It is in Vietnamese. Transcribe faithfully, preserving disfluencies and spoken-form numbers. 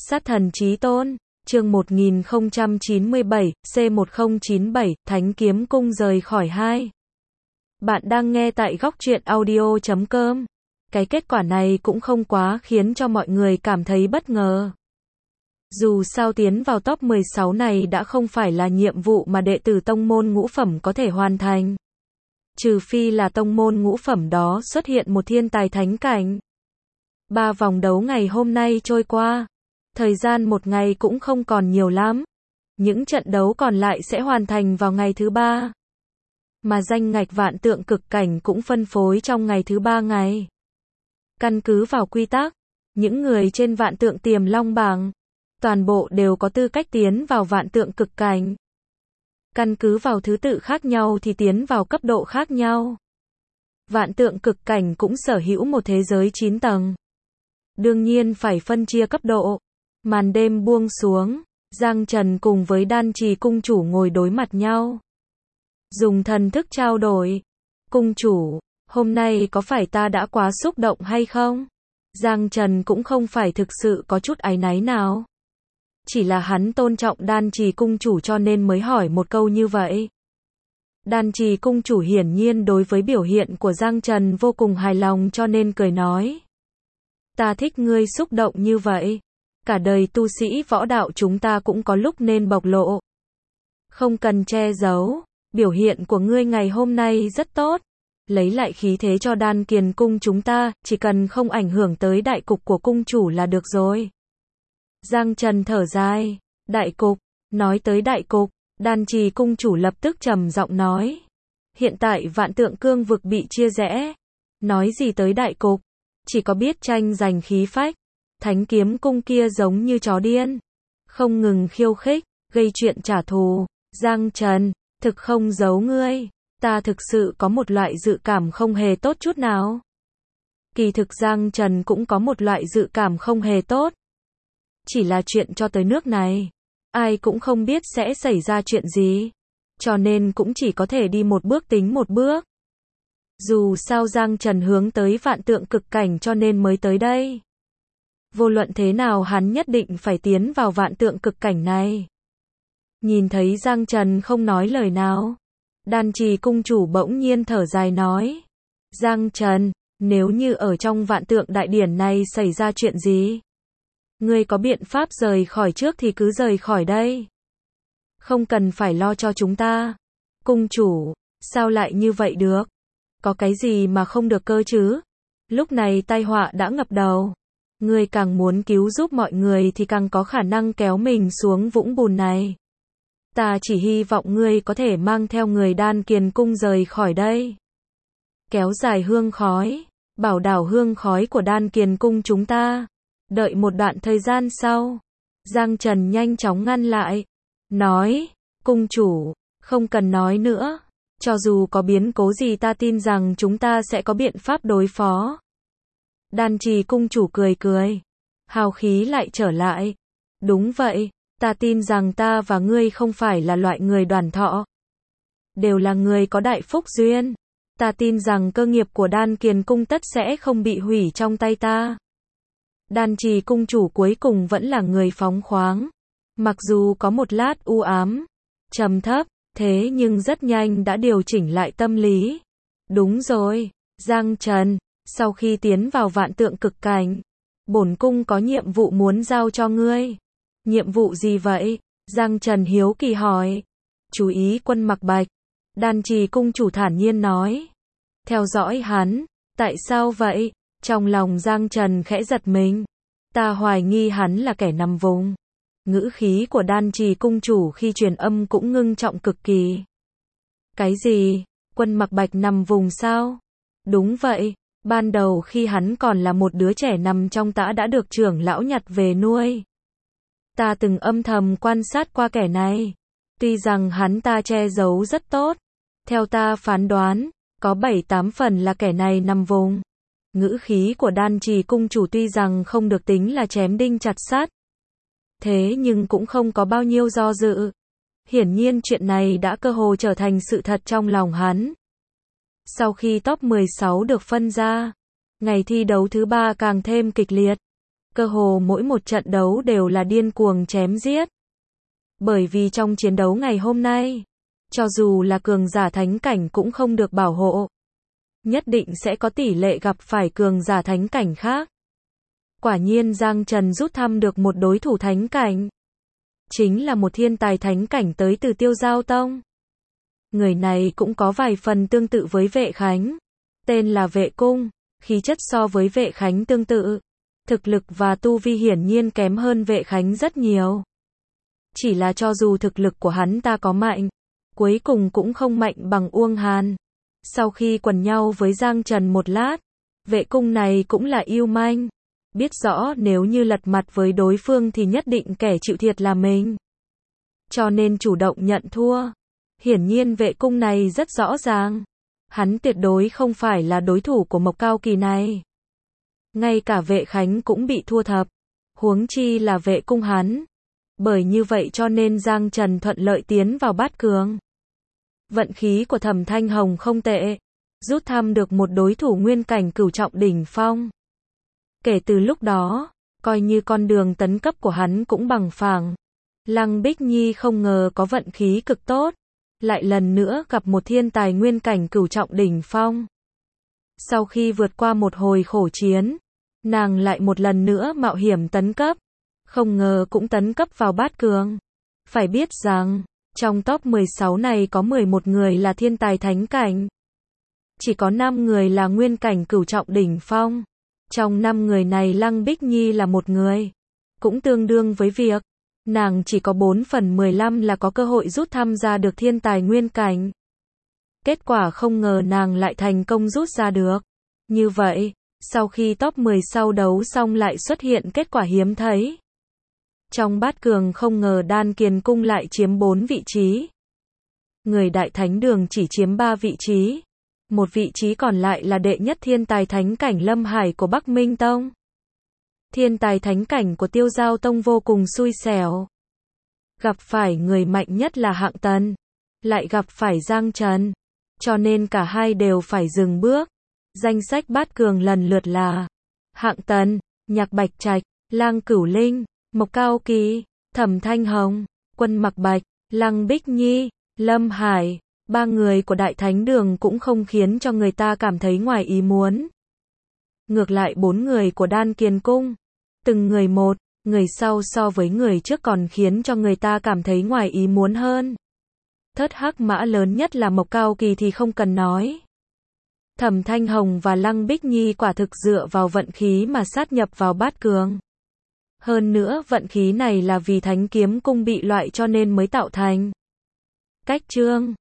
Sát thần chí tôn, chương một nghìn không trăm chín mươi bảy, C một không chín bảy, Thánh Kiếm Cung rời khỏi hai. Bạn đang nghe tại góc truyện audio chấm com. Cái kết quả này cũng không quá khiến cho mọi người cảm thấy bất ngờ. Dù sao tiến vào top mười sáu này đã không phải là nhiệm vụ mà đệ tử tông môn ngũ phẩm có thể hoàn thành. Trừ phi là tông môn ngũ phẩm đó xuất hiện một thiên tài thánh cảnh. Ba vòng đấu ngày hôm nay trôi qua. Thời gian một ngày cũng không còn nhiều lắm. Những trận đấu còn lại sẽ hoàn thành vào ngày thứ ba. Mà danh ngạch vạn tượng cực cảnh cũng phân phối trong ngày thứ ba ngày. Căn cứ vào quy tắc, những người trên vạn tượng tiềm long bảng, toàn bộ đều có tư cách tiến vào vạn tượng cực cảnh. Căn cứ vào thứ tự khác nhau thì tiến vào cấp độ khác nhau. Vạn tượng cực cảnh cũng sở hữu một thế giới chín tầng. Đương nhiên phải phân chia cấp độ. Màn đêm buông xuống, Giang Trần cùng với Đan Trì cung chủ ngồi đối mặt nhau. Dùng thần thức trao đổi. Cung chủ, hôm nay có phải ta đã quá xúc động hay không? Giang Trần cũng không phải thực sự có chút áy náy nào. Chỉ là hắn tôn trọng Đan Trì cung chủ cho nên mới hỏi một câu như vậy. Đan Trì cung chủ hiển nhiên đối với biểu hiện của Giang Trần vô cùng hài lòng cho nên cười nói. Ta thích ngươi xúc động như vậy. Cả đời tu sĩ võ đạo chúng ta cũng có lúc nên bộc lộ. Không cần che giấu, biểu hiện của ngươi ngày hôm nay rất tốt. Lấy lại khí thế cho Đan Kiền cung chúng ta, chỉ cần không ảnh hưởng tới đại cục của cung chủ là được rồi. Giang Trần thở dài, đại cục, nói tới đại cục, Đan Trì cung chủ lập tức trầm giọng nói. Hiện tại vạn tượng cương vực bị chia rẽ. Nói gì tới đại cục, chỉ có biết tranh giành khí phách. Thánh kiếm cung kia giống như chó điên. Không ngừng khiêu khích, gây chuyện trả thù. Giang Trần, thực không giấu ngươi. Ta thực sự có một loại dự cảm không hề tốt chút nào. Kỳ thực Giang Trần cũng có một loại dự cảm không hề tốt. Chỉ là chuyện cho tới nước này. Ai cũng không biết sẽ xảy ra chuyện gì. Cho nên cũng chỉ có thể đi một bước tính một bước. Dù sao Giang Trần hướng tới vạn tượng cực cảnh cho nên mới tới đây. Vô luận thế nào hắn nhất định phải tiến vào vạn tượng cực cảnh này. Nhìn thấy Giang Trần không nói lời nào. Đan Trì cung chủ bỗng nhiên thở dài nói. Giang Trần, nếu như ở trong vạn tượng đại điển này xảy ra chuyện gì? Ngươi có biện pháp rời khỏi trước thì cứ rời khỏi đây. Không cần phải lo cho chúng ta. Cung chủ, sao lại như vậy được? Có cái gì mà không được cơ chứ? Lúc này tai họa đã ngập đầu. Ngươi càng muốn cứu giúp mọi người thì càng có khả năng kéo mình xuống vũng bùn này. Ta chỉ hy vọng ngươi có thể mang theo người Đan Kiền cung rời khỏi đây. Kéo dài hương khói, bảo đảo hương khói của Đan Kiền cung chúng ta. Đợi một đoạn thời gian sau, Giang Trần nhanh chóng ngăn lại. Nói, cung chủ, không cần nói nữa. Cho dù có biến cố gì ta tin rằng chúng ta sẽ có biện pháp đối phó. Đan Trì cung chủ cười cười. Hào khí lại trở lại. Đúng vậy, ta tin rằng ta và ngươi không phải là loại người đoàn thọ. Đều là người có đại phúc duyên. Ta tin rằng cơ nghiệp của Đan Kiền cung tất sẽ không bị hủy trong tay ta. Đan Trì cung chủ cuối cùng vẫn là người phóng khoáng. Mặc dù có một lát u ám, trầm thấp, thế nhưng rất nhanh đã điều chỉnh lại tâm lý. Đúng rồi, Giang Trần, sau khi tiến vào vạn tượng cực cảnh, bổn cung có nhiệm vụ muốn giao cho ngươi. Nhiệm vụ gì vậy? Giang Trần hiếu kỳ hỏi. Chú ý Quân Mặc Bạch. Đan Trì cung chủ thản nhiên nói. Theo dõi hắn. Tại sao vậy? Trong lòng Giang Trần khẽ giật mình. Ta hoài nghi hắn là kẻ nằm vùng. Ngữ khí của Đan Trì cung chủ khi truyền âm cũng ngưng trọng cực kỳ. Cái gì? Quân Mặc Bạch nằm vùng sao? Đúng vậy. Ban đầu khi hắn còn là một đứa trẻ nằm trong tã đã được trưởng lão nhặt về nuôi. Ta từng âm thầm quan sát qua kẻ này. Tuy rằng hắn ta che giấu rất tốt. Theo ta phán đoán, có bảy tám phần là kẻ này nằm vùng. Ngữ khí của Đan Trì cung chủ tuy rằng không được tính là chém đinh chặt sắt. Thế nhưng cũng không có bao nhiêu do dự. Hiển nhiên chuyện này đã cơ hồ trở thành sự thật trong lòng hắn. Sau khi top mười sáu được phân ra, ngày thi đấu thứ ba càng thêm kịch liệt. Cơ hồ mỗi một trận đấu đều là điên cuồng chém giết. Bởi vì trong chiến đấu ngày hôm nay, cho dù là cường giả thánh cảnh cũng không được bảo hộ. Nhất định sẽ có tỷ lệ gặp phải cường giả thánh cảnh khác. Quả nhiên Giang Trần rút thăm được một đối thủ thánh cảnh. Chính là một thiên tài thánh cảnh tới từ Tiêu Giao Tông. Người này cũng có vài phần tương tự với Vệ Khánh. Tên là Vệ Cung, khí chất so với Vệ Khánh tương tự. Thực lực và tu vi hiển nhiên kém hơn Vệ Khánh rất nhiều. Chỉ là cho dù thực lực của hắn ta có mạnh, cuối cùng cũng không mạnh bằng Uông Hàn. Sau khi quần nhau với Giang Trần một lát, Vệ Cung này cũng là yêu manh. Biết rõ nếu như lật mặt với đối phương thì nhất định kẻ chịu thiệt là mình. Cho nên chủ động nhận thua. Hiển nhiên Vệ Cung này rất rõ ràng. Hắn tuyệt đối không phải là đối thủ của Mộc Cao Kỳ này. Ngay cả Vệ Khánh cũng bị thua thập. Huống chi là Vệ Cung hắn. Bởi như vậy cho nên Giang Trần thuận lợi tiến vào bát cường. Vận khí của Thẩm Thanh Hồng không tệ. Rút thăm được một đối thủ nguyên cảnh cửu trọng đỉnh phong. Kể từ lúc đó, coi như con đường tấn cấp của hắn cũng bằng phẳng. Lăng Bích Nhi không ngờ có vận khí cực tốt. Lại lần nữa gặp một thiên tài nguyên cảnh cửu trọng đỉnh phong. Sau khi vượt qua một hồi khổ chiến, nàng lại một lần nữa mạo hiểm tấn cấp. Không ngờ cũng tấn cấp vào bát cường. Phải biết rằng, trong top mười sáu này có mười một người là thiên tài thánh cảnh. Chỉ có năm người là nguyên cảnh cửu trọng đỉnh phong. Trong năm người này Lăng Bích Nhi là một người. Cũng tương đương với việc, nàng chỉ có bốn phần mười lăm là có cơ hội rút thăm ra được thiên tài nguyên cảnh. Kết quả không ngờ nàng lại thành công rút ra được. Như vậy, sau khi top mười sau đấu xong lại xuất hiện kết quả hiếm thấy. Trong bát cường không ngờ Đan Kiền Cung lại chiếm bốn vị trí. Người Đại Thánh Đường chỉ chiếm ba vị trí. Một vị trí còn lại là đệ nhất thiên tài thánh cảnh Lâm Hải của Bắc Minh Tông. Thiên tài thánh cảnh của Tiêu Giao Tông vô cùng xui xẻo. Gặp phải người mạnh nhất là Hạng Tần. Lại gặp phải Giang Trần. Cho nên cả hai đều phải dừng bước. Danh sách bát cường lần lượt là Hạng Tần, Nhạc Bạch Trạch, Lang Cửu Linh, Mộc Cao Kỳ, Thẩm Thanh Hồng, Quân Mặc Bạch, Lăng Bích Nhi, Lâm Hải. Ba người của Đại Thánh Đường cũng không khiến cho người ta cảm thấy ngoài ý muốn. Ngược lại bốn người của Đan Kiền Cung, từng người một, người sau so với người trước còn khiến cho người ta cảm thấy ngoài ý muốn hơn. Thất hắc mã lớn nhất là Mộc Cao Kỳ thì không cần nói. Thẩm Thanh Hồng và Lăng Bích Nhi quả thực dựa vào vận khí mà sát nhập vào bát cường. Hơn nữa vận khí này là vì Thánh Kiếm Cung bị loại cho nên mới tạo thành. Cách chương